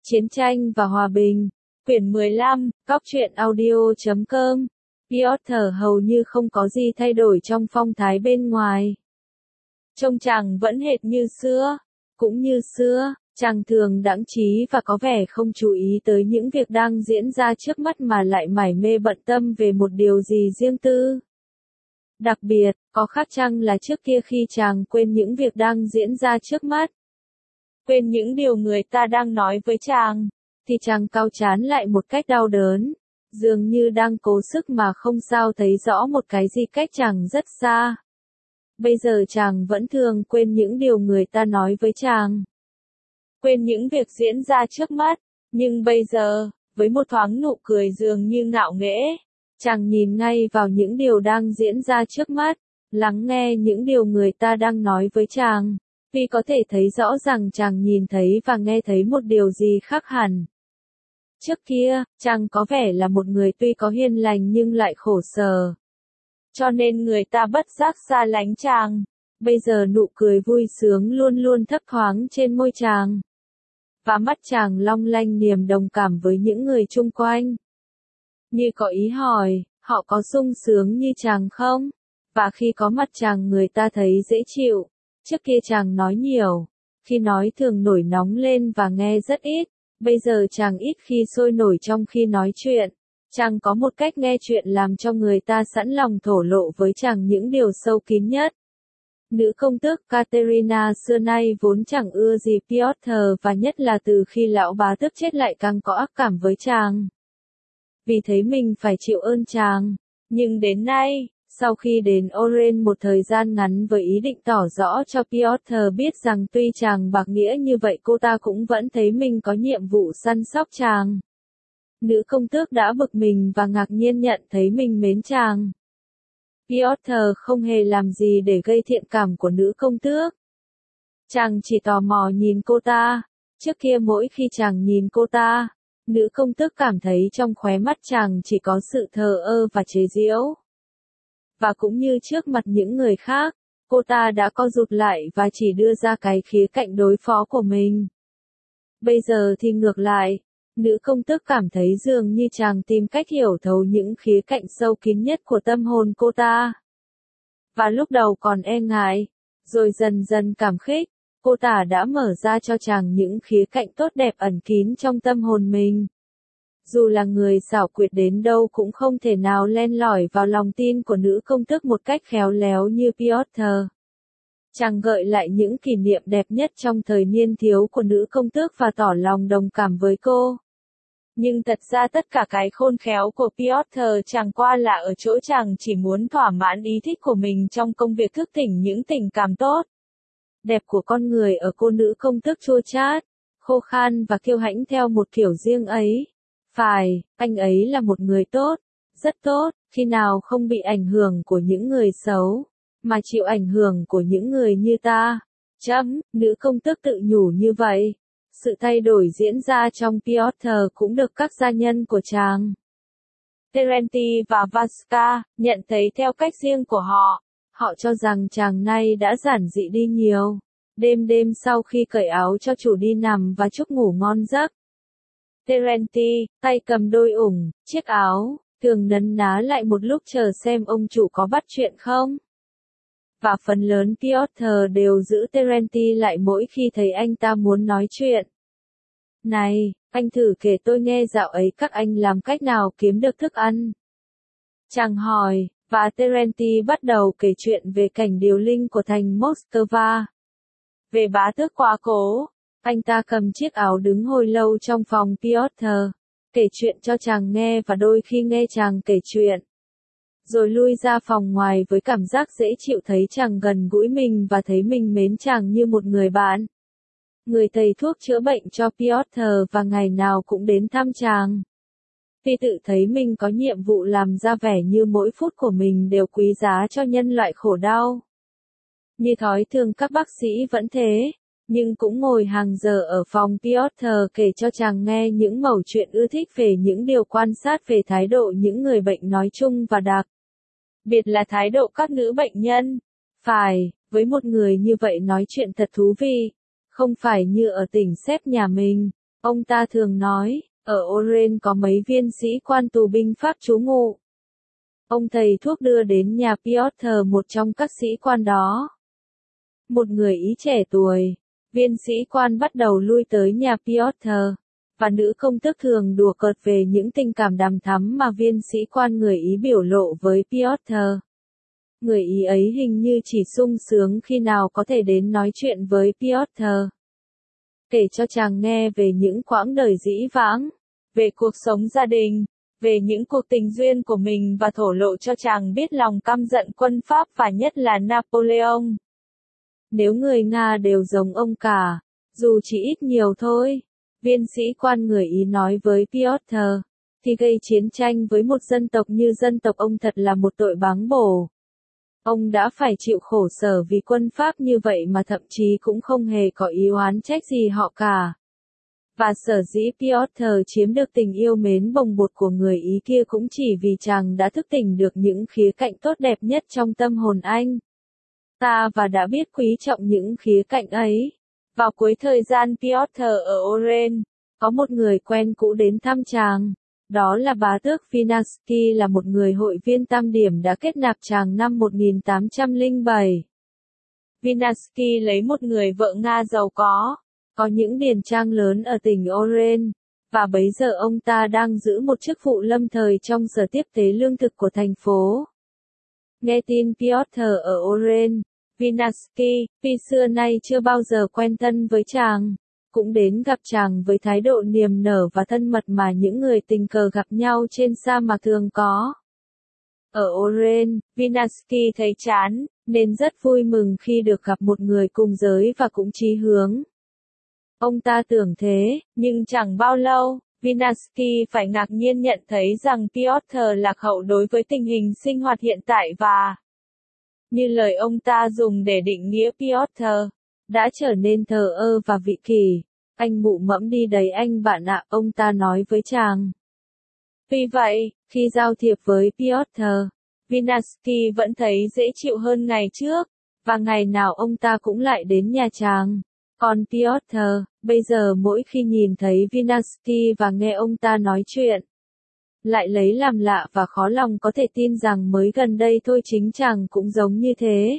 Chiến tranh và hòa bình. Quyển 15, Cóc truyện audio.com. Piotr hầu như không có gì thay đổi trong phong thái bên ngoài. Trông chàng vẫn hệt như xưa. Cũng như xưa, chàng thường đãng trí và có vẻ không chú ý tới những việc đang diễn ra trước mắt mà lại mải mê bận tâm về một điều gì riêng tư. Đặc biệt, có khác chăng là trước kia khi chàng quên những việc đang diễn ra trước mắt, quên những điều người ta đang nói với chàng, thì chàng cau trán lại một cách đau đớn, dường như đang cố sức mà không sao thấy rõ một cái gì cách chàng rất xa. Bây giờ chàng vẫn thường quên những điều người ta nói với chàng, quên những việc diễn ra trước mắt, nhưng bây giờ, với một thoáng nụ cười dường như ngạo nghễ, chàng nhìn ngay vào những điều đang diễn ra trước mắt, lắng nghe những điều người ta đang nói với chàng, vì có thể thấy rõ rằng chàng nhìn thấy và nghe thấy một điều gì khác hẳn. Trước kia, chàng có vẻ là một người tuy có hiền lành nhưng lại khổ sở, cho nên người ta bất giác xa lánh chàng. Bây giờ nụ cười vui sướng luôn luôn thấp thoáng trên môi chàng, và mắt chàng long lanh niềm đồng cảm với những người chung quanh. Như có ý hỏi, họ có sung sướng như chàng không? Và khi có mặt chàng người ta thấy dễ chịu. Trước kia chàng nói nhiều, khi nói thường nổi nóng lên và nghe rất ít. Bây giờ chàng ít khi sôi nổi trong khi nói chuyện. Chàng có một cách nghe chuyện làm cho người ta sẵn lòng thổ lộ với chàng những điều sâu kín nhất. Nữ công tước Katerina xưa nay vốn chẳng ưa gì Piotr và nhất là từ khi lão bá tước chết lại càng có ác cảm với chàng. Vì thấy mình phải chịu ơn chàng. Nhưng đến nay, sau khi đến Oren một thời gian ngắn với ý định tỏ rõ cho Piotr biết rằng tuy chàng bạc nghĩa như vậy cô ta cũng vẫn thấy mình có nhiệm vụ săn sóc chàng. Nữ công tước đã bực mình và ngạc nhiên nhận thấy mình mến chàng. Piotr không hề làm gì để gây thiện cảm của nữ công tước. Chàng chỉ tò mò nhìn cô ta. Trước kia mỗi khi chàng nhìn cô ta, nữ công tước cảm thấy trong khóe mắt chàng chỉ có sự thờ ơ và chế giễu. Và cũng như trước mặt những người khác, cô ta đã co rụt lại và chỉ đưa ra cái khía cạnh đối phó của mình. Bây giờ thì ngược lại, nữ công tước cảm thấy dường như chàng tìm cách hiểu thấu những khía cạnh sâu kín nhất của tâm hồn cô ta. Và lúc đầu còn e ngại, rồi dần dần cảm khích, cô ta đã mở ra cho chàng những khía cạnh tốt đẹp ẩn kín trong tâm hồn mình. Dù là người xảo quyệt đến đâu cũng không thể nào len lỏi vào lòng tin của nữ công tước một cách khéo léo như Piotr. Chàng gợi lại những kỷ niệm đẹp nhất trong thời niên thiếu của nữ công tước và tỏ lòng đồng cảm với cô. Nhưng thật ra tất cả cái khôn khéo của Piotr chẳng qua là ở chỗ chàng chỉ muốn thỏa mãn ý thích của mình trong công việc thức tỉnh những tình cảm tốt, đẹp của con người ở cô nữ công tước chua chát, khô khan và kiêu hãnh theo một kiểu riêng ấy. Phải, anh ấy là một người tốt, rất tốt, khi nào không bị ảnh hưởng của những người xấu, mà chịu ảnh hưởng của những người như ta. Nữ công tước tự nhủ như vậy. Sự thay đổi diễn ra trong Piotr cũng được các gia nhân của chàng, Terenti và Vaska, nhận thấy theo cách riêng của họ. Họ cho rằng chàng nay đã giản dị đi nhiều. Đêm đêm sau khi cởi áo cho chủ đi nằm và chúc ngủ ngon giấc, Terenti, tay cầm đôi ủng, chiếc áo, thường nấn ná lại một lúc chờ xem ông chủ có bắt chuyện không. Và phần lớn Piotr đều giữ Terenti lại mỗi khi thấy anh ta muốn nói chuyện. Này, anh thử kể tôi nghe dạo ấy các anh làm cách nào kiếm được thức ăn. Chàng hỏi, và Terenti bắt đầu kể chuyện về cảnh điều linh của thành Moscow. Về bá tước quá cố. Anh ta cầm chiếc áo đứng hồi lâu trong phòng Piotr, kể chuyện cho chàng nghe và đôi khi nghe chàng kể chuyện. Rồi lui ra phòng ngoài với cảm giác dễ chịu thấy chàng gần gũi mình và thấy mình mến chàng như một người bạn. Người thầy thuốc chữa bệnh cho Piotr và ngày nào cũng đến thăm chàng. Vì tự thấy mình có nhiệm vụ làm ra vẻ như mỗi phút của mình đều quý giá cho nhân loại khổ đau. Như thói thường các bác sĩ vẫn thế. Nhưng cũng ngồi hàng giờ ở phòng Piotr kể cho chàng nghe những mẩu chuyện ưa thích về những điều quan sát về thái độ những người bệnh nói chung và đặc biệt là thái độ các nữ bệnh nhân. Phải, với một người như vậy nói chuyện thật thú vị, không phải như ở tỉnh xếp nhà mình, Ông ta thường nói, ở Oren có mấy viên sĩ quan tù binh Pháp trú ngụ. Ông thầy thuốc đưa đến nhà Piotr một trong các sĩ quan đó. Một người Ý trẻ tuổi, viên sĩ quan bắt đầu lui tới nhà Piotr, và nữ công tước thường đùa cợt về những tình cảm đằm thắm mà viên sĩ quan người Ý biểu lộ với Piotr. Người Ý ấy hình như chỉ sung sướng khi nào có thể đến nói chuyện với Piotr. Kể cho chàng nghe về những quãng đời dĩ vãng, về cuộc sống gia đình, về những cuộc tình duyên của mình và thổ lộ cho chàng biết lòng căm giận quân Pháp và nhất là Napoleon. Nếu người Nga đều giống ông cả, dù chỉ ít nhiều thôi, viên sĩ quan người Ý nói với Piotr, thì gây chiến tranh với một dân tộc như dân tộc ông thật là một tội báng bổ. Ông đã phải chịu khổ sở vì quân Pháp như vậy mà thậm chí cũng không hề có ý oán trách gì họ cả. Và sở dĩ Piotr chiếm được tình yêu mến bồng bột của người Ý kia cũng chỉ vì chàng đã thức tỉnh được những khía cạnh tốt đẹp nhất trong tâm hồn anh ta và đã biết quý trọng những khía cạnh ấy. Vào cuối thời gian Piotr ở Oren, có một người quen cũ đến thăm chàng. Đó là bá tước Vinarsky, là một người hội viên tam điểm đã kết nạp chàng năm 1807. Vinarsky lấy một người vợ Nga giàu có những điền trang lớn ở tỉnh Oren, và bấy giờ ông ta đang giữ một chức vụ lâm thời trong sở tiếp tế lương thực của thành phố. Nghe tin Piotr ở Oren, Vinarsky, xưa nay chưa bao giờ quen thân với chàng, cũng đến gặp chàng với thái độ niềm nở và thân mật mà những người tình cờ gặp nhau trên sa mạc thường có. Ở Oren, Vinarsky thấy chán, nên rất vui mừng khi được gặp một người cùng giới và cũng chí hướng. Ông ta tưởng thế, nhưng chẳng bao lâu, Vinarsky phải ngạc nhiên nhận thấy rằng Piotr lạc hậu đối với tình hình sinh hoạt hiện tại và, như lời ông ta dùng để định nghĩa Piotr, đã trở nên thờ ơ và vị kỷ. Anh mụ mẫm đi đấy anh bạn ạ, ông ta nói với chàng. Vì vậy, khi giao thiệp với Piotr, Vinarsky vẫn thấy dễ chịu hơn ngày trước, và ngày nào ông ta cũng lại đến nhà chàng. Còn Piotr, bây giờ mỗi khi nhìn thấy Vinarsky và nghe ông ta nói chuyện, lại lấy làm lạ và khó lòng có thể tin rằng mới gần đây thôi chính chàng cũng giống như thế.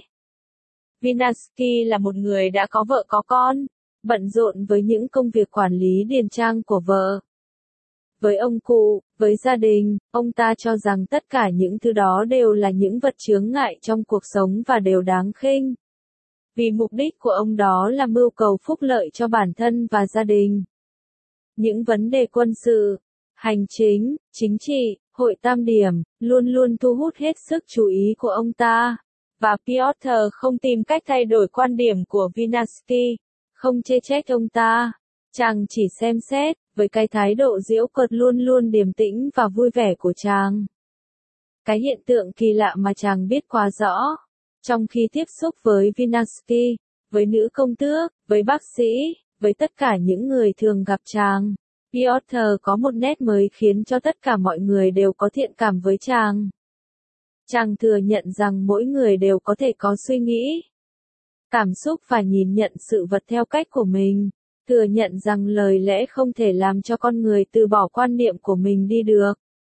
Vinarsky là một người đã có vợ có con, bận rộn với những công việc quản lý điền trang của vợ. Với ông cụ, với gia đình, ông ta cho rằng tất cả những thứ đó đều là những vật chướng ngại trong cuộc sống và đều đáng khinh. Vì mục đích của ông đó là mưu cầu phúc lợi cho bản thân và gia đình. Những vấn đề quân sự, hành chính, chính trị, hội tam điểm, luôn luôn thu hút hết sức chú ý của ông ta. Và Piotr không tìm cách thay đổi quan điểm của Vinarsky, không chê trách ông ta. Chàng chỉ xem xét, với cái thái độ giễu cợt luôn luôn điềm tĩnh và vui vẻ của chàng. Cái hiện tượng kỳ lạ mà chàng biết quá rõ. Trong khi tiếp xúc với Vinarsky, với nữ công tước, với bác sĩ, với tất cả những người thường gặp chàng, Piotr có một nét mới khiến cho tất cả mọi người đều có thiện cảm với chàng. Chàng thừa nhận rằng mỗi người đều có thể có suy nghĩ, cảm xúc và nhìn nhận sự vật theo cách của mình. Thừa nhận rằng lời lẽ không thể làm cho con người từ bỏ quan niệm của mình đi được.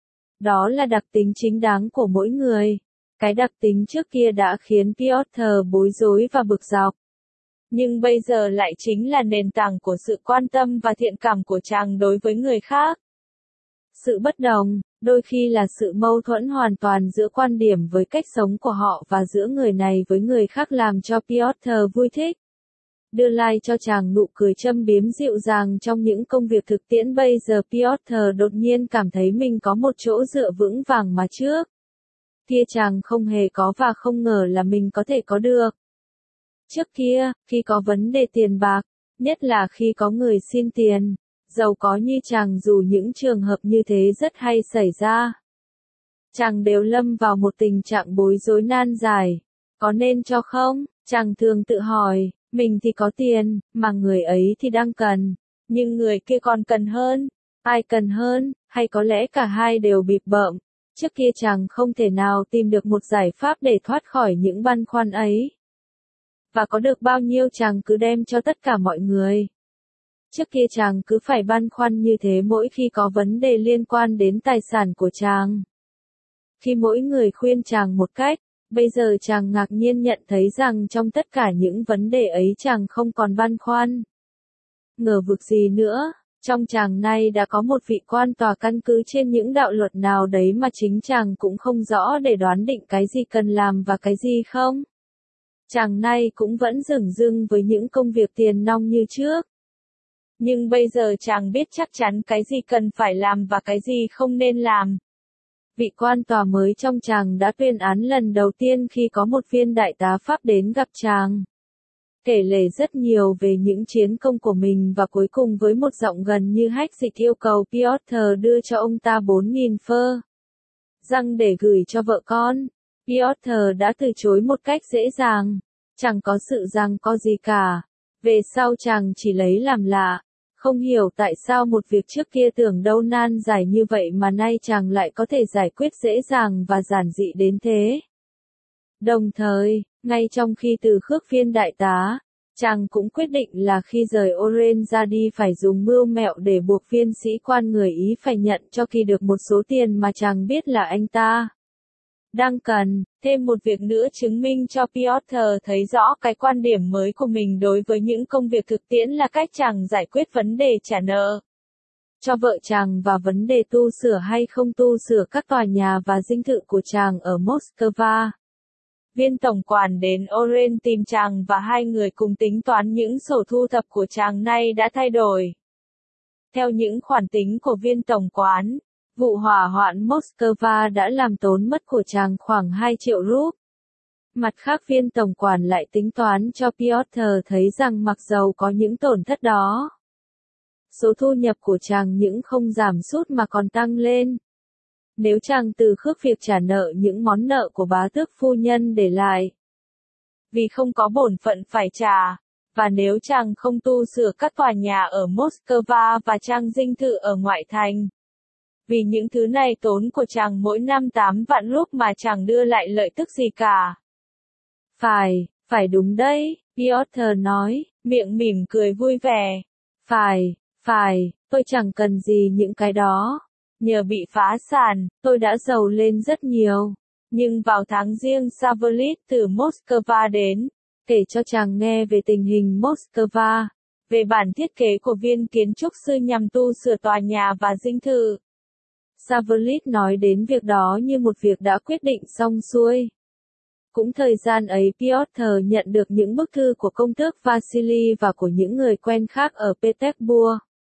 Đó là đặc tính chính đáng của mỗi người. Cái đặc tính trước kia đã khiến Piotr bối rối và bực dọc. Nhưng bây giờ lại chính là nền tảng của sự quan tâm và thiện cảm của chàng đối với người khác. Sự bất đồng, đôi khi là sự mâu thuẫn hoàn toàn giữa quan điểm với cách sống của họ và giữa người này với người khác làm cho Piotr vui thích. Đưa lại cho chàng nụ cười châm biếm dịu dàng trong những công việc thực tiễn. Bây giờ Piotr đột nhiên cảm thấy mình có một chỗ dựa vững vàng mà trước kia chàng không hề có và không ngờ là mình có thể có được. Trước kia, khi có vấn đề tiền bạc, nhất là khi có người xin tiền, giàu có như chàng, dù những trường hợp như thế rất hay xảy ra, chàng đều lâm vào một tình trạng bối rối nan giải. Có nên cho không? Chàng thường tự hỏi, mình thì có tiền, mà người ấy thì đang cần, nhưng người kia còn cần hơn. Ai cần hơn, hay có lẽ cả hai đều bịp bợm. Trước kia chàng không thể nào tìm được một giải pháp để thoát khỏi những băn khoăn ấy. Và có được bao nhiêu chàng cứ đem cho tất cả mọi người. Trước kia chàng cứ phải băn khoăn như thế mỗi khi có vấn đề liên quan đến tài sản của chàng. Khi mỗi người khuyên chàng một cách, bây giờ chàng ngạc nhiên nhận thấy rằng trong tất cả những vấn đề ấy chàng không còn băn khoăn ngờ vực gì nữa. Trong chàng nay đã có một vị quan tòa căn cứ trên những đạo luật nào đấy mà chính chàng cũng không rõ để đoán định cái gì cần làm và cái gì không. Chàng nay cũng vẫn dửng dưng với những công việc tiền nong như trước. Nhưng bây giờ chàng biết chắc chắn cái gì cần phải làm và cái gì không nên làm. Vị quan tòa mới trong chàng đã tuyên án lần đầu tiên khi có một viên đại tá Pháp đến gặp chàng. Kể lể rất nhiều về những chiến công của mình và cuối cùng với một giọng gần như hách dịch yêu cầu Piotr đưa cho ông ta 4.000 phơ răng để gửi cho vợ con. Piotr đã từ chối một cách dễ dàng. Chẳng có sự giằng co gì cả. Về sau chàng chỉ lấy làm lạ. Không hiểu tại sao một việc trước kia tưởng đâu nan giải như vậy mà nay chàng lại có thể giải quyết dễ dàng và giản dị đến thế. Đồng thời, ngay trong khi từ khước viên đại tá, chàng cũng quyết định là khi rời Oren ra đi phải dùng mưu mẹo để buộc viên sĩ quan người Ý phải nhận cho Kỳ được một số tiền mà chàng biết là anh ta đang cần. Thêm một việc nữa chứng minh cho Piotr thấy rõ cái quan điểm mới của mình đối với những công việc thực tiễn là cách chàng giải quyết vấn đề trả nợ cho vợ chàng và vấn đề tu sửa hay không tu sửa các tòa nhà và dinh thự của chàng ở Moscow. Viên tổng quản đến Oren tìm chàng và hai người cùng tính toán những sổ thu thập của chàng nay đã thay đổi. Theo những khoản tính của viên tổng quản, vụ hỏa hoạn Moscow đã làm tốn mất của chàng khoảng 2 triệu rúp. Mặt khác viên tổng quản lại tính toán cho Piotr thấy rằng mặc dầu có những tổn thất đó, số thu nhập của chàng những không giảm sút mà còn tăng lên. Nếu chàng từ khước việc trả nợ những món nợ của bá tước phu nhân để lại, vì không có bổn phận phải trả, và nếu chàng không tu sửa các tòa nhà ở Moscow và trang dinh thự ở ngoại thành, vì những thứ này tốn của chàng mỗi năm 8 vạn rúp mà chàng đưa lại lợi tức gì cả. Phải đúng đấy, Piotr nói, miệng mỉm cười vui vẻ. Tôi chẳng cần gì những cái đó. Nhờ bị phá sản, tôi đã giàu lên rất nhiều. Nhưng vào tháng Giêng Savlit từ Moscow đến, kể cho chàng nghe về tình hình Moscow, về bản thiết kế của viên kiến trúc sư nhằm tu sửa tòa nhà và dinh thự. Savlit nói đến việc đó như một việc đã quyết định xong xuôi. Cũng thời gian ấy Piotr nhận được những bức thư của công tước Vasily và của những người quen khác ở Petersburg,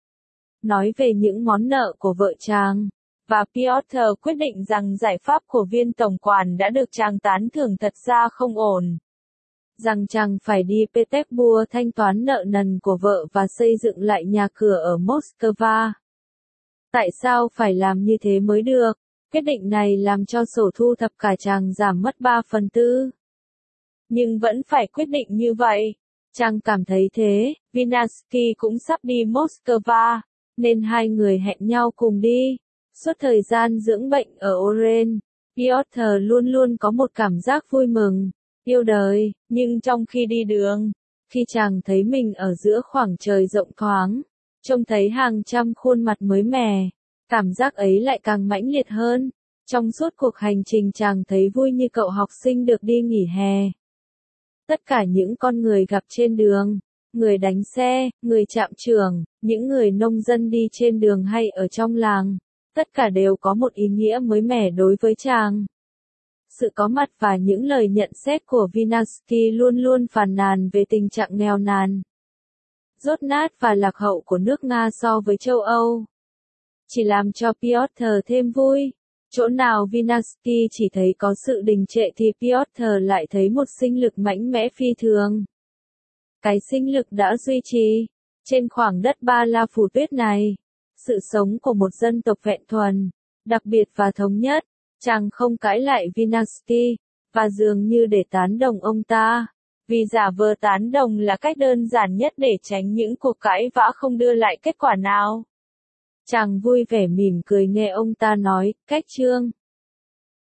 nói về những món nợ của vợ chàng, và Piotr quyết định rằng giải pháp của viên tổng quản đã được chàng tán thưởng thật ra không ổn. Rằng chàng phải đi Petersburg thanh toán nợ nần của vợ và xây dựng lại nhà cửa ở Moscow. Tại sao phải làm như thế mới được? Quyết định này làm cho sổ thu thập cả chàng giảm mất 3/4. Nhưng vẫn phải quyết định như vậy. Chàng cảm thấy thế, Vinarsky cũng sắp đi Moscow, nên hai người hẹn nhau cùng đi. Suốt thời gian dưỡng bệnh ở Oren, Piotr luôn luôn có một cảm giác vui mừng, yêu đời, nhưng trong khi đi đường, khi chàng thấy mình ở giữa khoảng trời rộng thoáng, trông thấy hàng trăm khuôn mặt mới mẻ, cảm giác ấy lại càng mãnh liệt hơn. Trong suốt cuộc hành trình chàng thấy vui như cậu học sinh được đi nghỉ hè. Tất cả những con người gặp trên đường, người đánh xe, người trạm trưởng, những người nông dân đi trên đường hay ở trong làng, tất cả đều có một ý nghĩa mới mẻ đối với chàng. Sự có mặt và những lời nhận xét của Vinarsky luôn luôn phàn nàn về tình trạng nghèo nàn, dốt nát và lạc hậu của nước Nga so với châu Âu, chỉ làm cho Piotr thêm vui. Chỗ nào Vinarsky chỉ thấy có sự đình trệ thì Piotr lại thấy một sinh lực mạnh mẽ phi thường. Cái sinh lực đã duy trì, trên khoảng đất Ba La phủ tuyết này, sự sống của một dân tộc vẹn thuần, đặc biệt và thống nhất. Chàng không cãi lại Vinarsky, và dường như để tán đồng ông ta, vì giả vờ tán đồng là cách đơn giản nhất để tránh những cuộc cãi vã không đưa lại kết quả nào. Chàng vui vẻ mỉm cười nghe ông ta nói, cách chương.